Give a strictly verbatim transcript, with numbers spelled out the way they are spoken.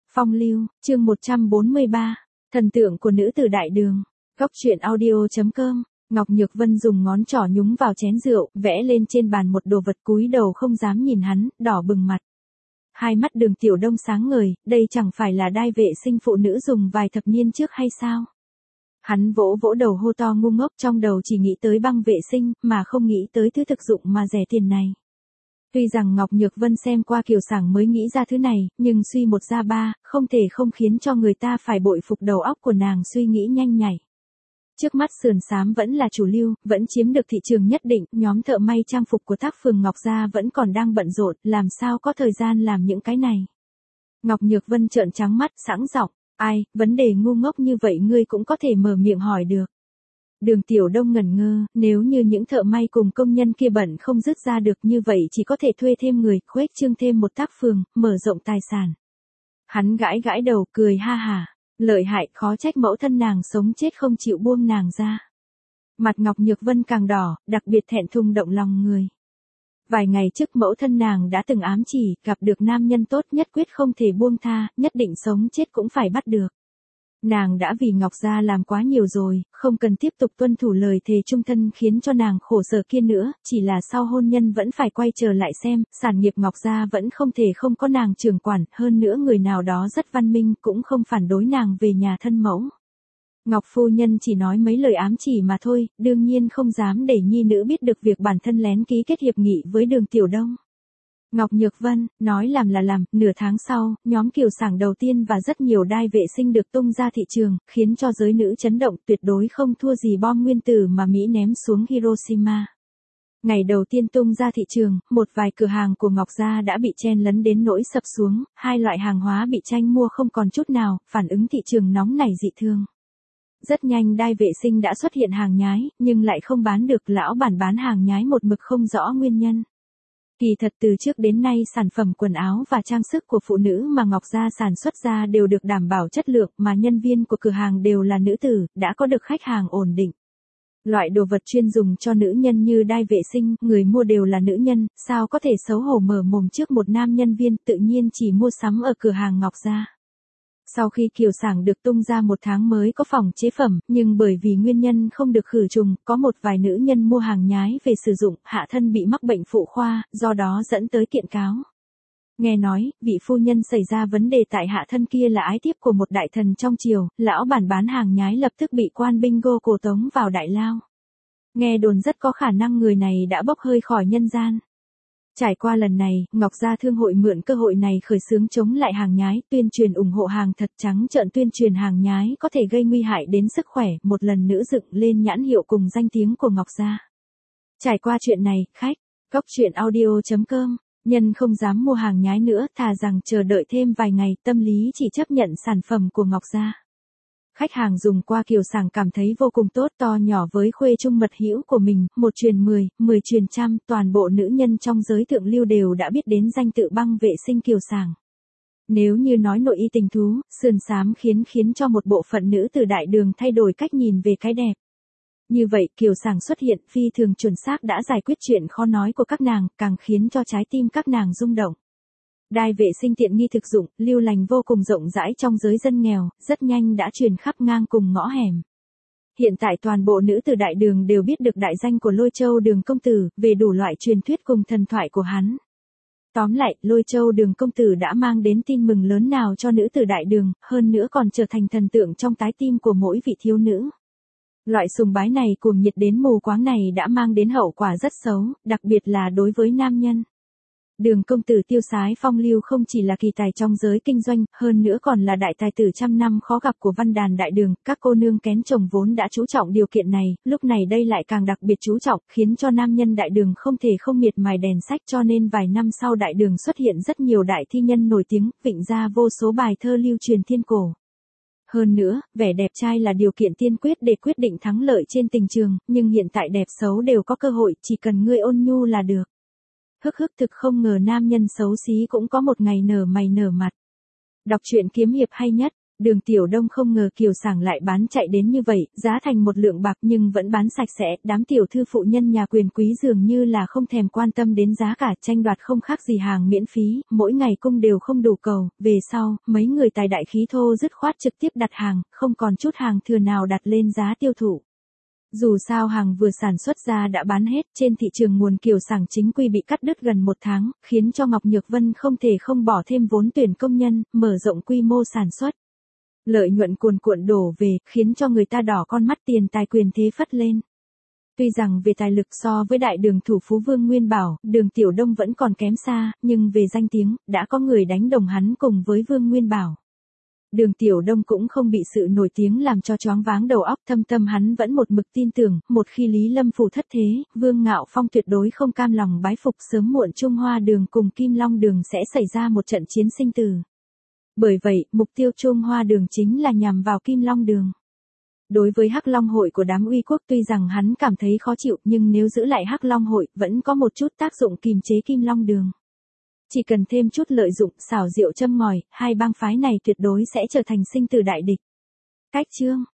Phong lưu, chương một trăm bốn mươi ba, thần tượng của nữ tử đại đường. Góc truyện audio chấm com. Ngọc Nhược Vân dùng ngón trỏ nhúng vào chén rượu, vẽ lên trên bàn một đồ vật, cúi đầu không dám nhìn hắn, đỏ bừng mặt. Hai mắt Đường Tiểu Đông sáng ngời, đây chẳng phải là đai vệ sinh phụ nữ dùng vài thập niên trước hay sao? Hắn vỗ vỗ đầu hô to ngu ngốc, trong đầu chỉ nghĩ tới băng vệ sinh, mà không nghĩ tới thứ thực dụng mà rẻ tiền này. Tuy rằng Ngọc Nhược Vân xem qua Kiều Sảng mới nghĩ ra thứ này, nhưng suy một ra ba, không thể không khiến cho người ta phải bội phục đầu óc của nàng suy nghĩ nhanh nhạy. Trước mắt sườn xám vẫn là chủ lưu, vẫn chiếm được thị trường nhất định, nhóm thợ may trang phục của Thác Phường Ngọc Gia vẫn còn đang bận rộn, làm sao có thời gian làm những cái này. Ngọc Nhược Vân trợn trắng mắt, sẵn giọng, ai, vấn đề ngu ngốc như vậy ngươi cũng có thể mở miệng hỏi được. Đường Tiểu Đông ngẩn ngơ, nếu như những thợ may cùng công nhân kia bận không dứt ra được như vậy chỉ có thể thuê thêm người, khuếch trương thêm một tác phường, mở rộng tài sản. Hắn gãi gãi đầu, cười ha hả, lợi hại, khó trách mẫu thân nàng sống chết không chịu buông nàng ra. Mặt Ngọc Nhược Vân càng đỏ, đặc biệt thẹn thùng động lòng người. Vài ngày trước mẫu thân nàng đã từng ám chỉ, gặp được nam nhân tốt nhất quyết không thể buông tha, nhất định sống chết cũng phải bắt được. Nàng đã vì Ngọc Gia làm quá nhiều rồi, không cần tiếp tục tuân thủ lời thề chung thân khiến cho nàng khổ sở kia nữa, chỉ là sau hôn nhân vẫn phải quay trở lại xem, sản nghiệp Ngọc Gia vẫn không thể không có nàng trưởng quản, hơn nữa người nào đó rất văn minh cũng không phản đối nàng về nhà thân mẫu. Ngọc phu nhân chỉ nói mấy lời ám chỉ mà thôi, đương nhiên không dám để nhi nữ biết được việc bản thân lén ký kết hiệp nghị với Đường Tiểu Đông. Ngọc Nhược Vân, nói làm là làm, nửa tháng sau, nhóm Kiều Sảng đầu tiên và rất nhiều đai vệ sinh được tung ra thị trường, khiến cho giới nữ chấn động, tuyệt đối không thua gì bom nguyên tử mà Mỹ ném xuống Hiroshima. Ngày đầu tiên tung ra thị trường, một vài cửa hàng của Ngọc Gia đã bị chen lấn đến nỗi sập xuống, hai loại hàng hóa bị tranh mua không còn chút nào, phản ứng thị trường nóng nảy dị thường. Rất nhanh đai vệ sinh đã xuất hiện hàng nhái, nhưng lại không bán được, lão bản bán hàng nhái một mực không rõ nguyên nhân. Kỳ thật từ trước đến nay sản phẩm quần áo và trang sức của phụ nữ mà Ngọc Gia sản xuất ra đều được đảm bảo chất lượng, mà nhân viên của cửa hàng đều là nữ tử, đã có được khách hàng ổn định. Loại đồ vật chuyên dùng cho nữ nhân như đai vệ sinh, người mua đều là nữ nhân, sao có thể xấu hổ mở mồm trước một nam nhân viên, tự nhiên chỉ mua sắm ở cửa hàng Ngọc Gia. Sau khi Kiều Sảng được tung ra một tháng mới có phòng chế phẩm, nhưng bởi vì nguyên nhân không được khử trùng, có một vài nữ nhân mua hàng nhái về sử dụng, hạ thân bị mắc bệnh phụ khoa, do đó dẫn tới kiện cáo. Nghe nói, vị phu nhân xảy ra vấn đề tại hạ thân kia là ái thiếp của một đại thần trong triều, lão bản bán hàng nhái lập tức bị quan binh gô cổ tống vào đại lao. Nghe đồn rất có khả năng người này đã bốc hơi khỏi nhân gian. Trải qua lần này, Ngọc Gia Thương hội mượn cơ hội này khởi xướng chống lại hàng nhái, tuyên truyền ủng hộ hàng thật, trắng trợn tuyên truyền hàng nhái có thể gây nguy hại đến sức khỏe, một lần nữa dựng lên nhãn hiệu cùng danh tiếng của Ngọc Gia. Trải qua chuyện này, khách, góc truyện audio chấm com, nhân không dám mua hàng nhái nữa, thà rằng chờ đợi thêm vài ngày, tâm lý chỉ chấp nhận sản phẩm của Ngọc Gia. Khách hàng dùng qua Kiều Sảng cảm thấy vô cùng tốt, to nhỏ với khuê trung mật hữu của mình, một truyền mười, mười truyền trăm, toàn bộ nữ nhân trong giới thượng lưu đều đã biết đến danh tự băng vệ sinh Kiều Sảng. Nếu như nói nội y tình thú, sườn xám khiến khiến cho một bộ phận nữ từ đại đường thay đổi cách nhìn về cái đẹp. Như vậy Kiều Sảng xuất hiện phi thường chuẩn xác đã giải quyết chuyện khó nói của các nàng, càng khiến cho trái tim các nàng rung động. Đai vệ sinh tiện nghi thực dụng, lưu lành vô cùng rộng rãi trong giới dân nghèo, rất nhanh đã truyền khắp ngang cùng ngõ hẻm. Hiện tại toàn bộ nữ từ đại đường đều biết được đại danh của Lôi Châu Đường công tử, về đủ loại truyền thuyết cùng thần thoại của hắn. Tóm lại, Lôi Châu Đường công tử đã mang đến tin mừng lớn nào cho nữ từ đại đường, hơn nữa còn trở thành thần tượng trong trái tim của mỗi vị thiếu nữ. Loại sùng bái này cuồng nhiệt đến mù quáng này đã mang đến hậu quả rất xấu, đặc biệt là đối với nam nhân. Đường công tử tiêu sái phong lưu không chỉ là kỳ tài trong giới kinh doanh, hơn nữa còn là đại tài tử trăm năm khó gặp của văn đàn đại đường, các cô nương kén chồng vốn đã chú trọng điều kiện này, lúc này đây lại càng đặc biệt chú trọng, khiến cho nam nhân đại đường không thể không miệt mài đèn sách, cho nên vài năm sau đại đường xuất hiện rất nhiều đại thi nhân nổi tiếng, vịnh ra vô số bài thơ lưu truyền thiên cổ. Hơn nữa, vẻ đẹp trai là điều kiện tiên quyết để quyết định thắng lợi trên tình trường, nhưng hiện tại đẹp xấu đều có cơ hội, chỉ cần ngươi ôn nhu là được. Hức hức thực không ngờ nam nhân xấu xí cũng có một ngày nở mày nở mặt. Đọc truyện kiếm hiệp hay nhất, Đường Tiểu Đông không ngờ Kiều Sảng lại bán chạy đến như vậy, giá thành một lượng bạc nhưng vẫn bán sạch sẽ, đám tiểu thư phụ nhân nhà quyền quý dường như là không thèm quan tâm đến giá cả, tranh đoạt không khác gì hàng miễn phí, mỗi ngày cung đều không đủ cầu, về sau, mấy người tài đại khí thô dứt khoát trực tiếp đặt hàng, không còn chút hàng thừa nào đặt lên giá tiêu thụ. Dù sao hàng vừa sản xuất ra đã bán hết, trên thị trường nguồn Kiều Sảng chính quy bị cắt đứt gần một tháng, khiến cho Ngọc Nhược Vân không thể không bỏ thêm vốn tuyển công nhân, mở rộng quy mô sản xuất. Lợi nhuận cuồn cuộn đổ về, khiến cho người ta đỏ con mắt, tiền tài quyền thế phất lên. Tuy rằng về tài lực so với đại đường thủ phú Vương Nguyên Bảo, Đường Tiểu Đông vẫn còn kém xa, nhưng về danh tiếng, đã có người đánh đồng hắn cùng với Vương Nguyên Bảo. Đường Tiểu Đông cũng không bị sự nổi tiếng làm cho choáng váng đầu óc, thâm tâm hắn vẫn một mực tin tưởng, một khi Lý Lâm Phủ thất thế, Vương Ngạo Phong tuyệt đối không cam lòng bái phục, sớm muộn Trung Hoa Đường cùng Kim Long Đường sẽ xảy ra một trận chiến sinh tử. Bởi vậy, mục tiêu Trung Hoa Đường chính là nhằm vào Kim Long Đường. Đối với Hắc Long hội của đám uy quốc, tuy rằng hắn cảm thấy khó chịu, nhưng nếu giữ lại Hắc Long hội, vẫn có một chút tác dụng kìm chế Kim Long Đường. Chỉ cần thêm chút lợi dụng, xảo diệu châm ngòi, hai bang phái này tuyệt đối sẽ trở thành sinh tử đại địch. Cách chương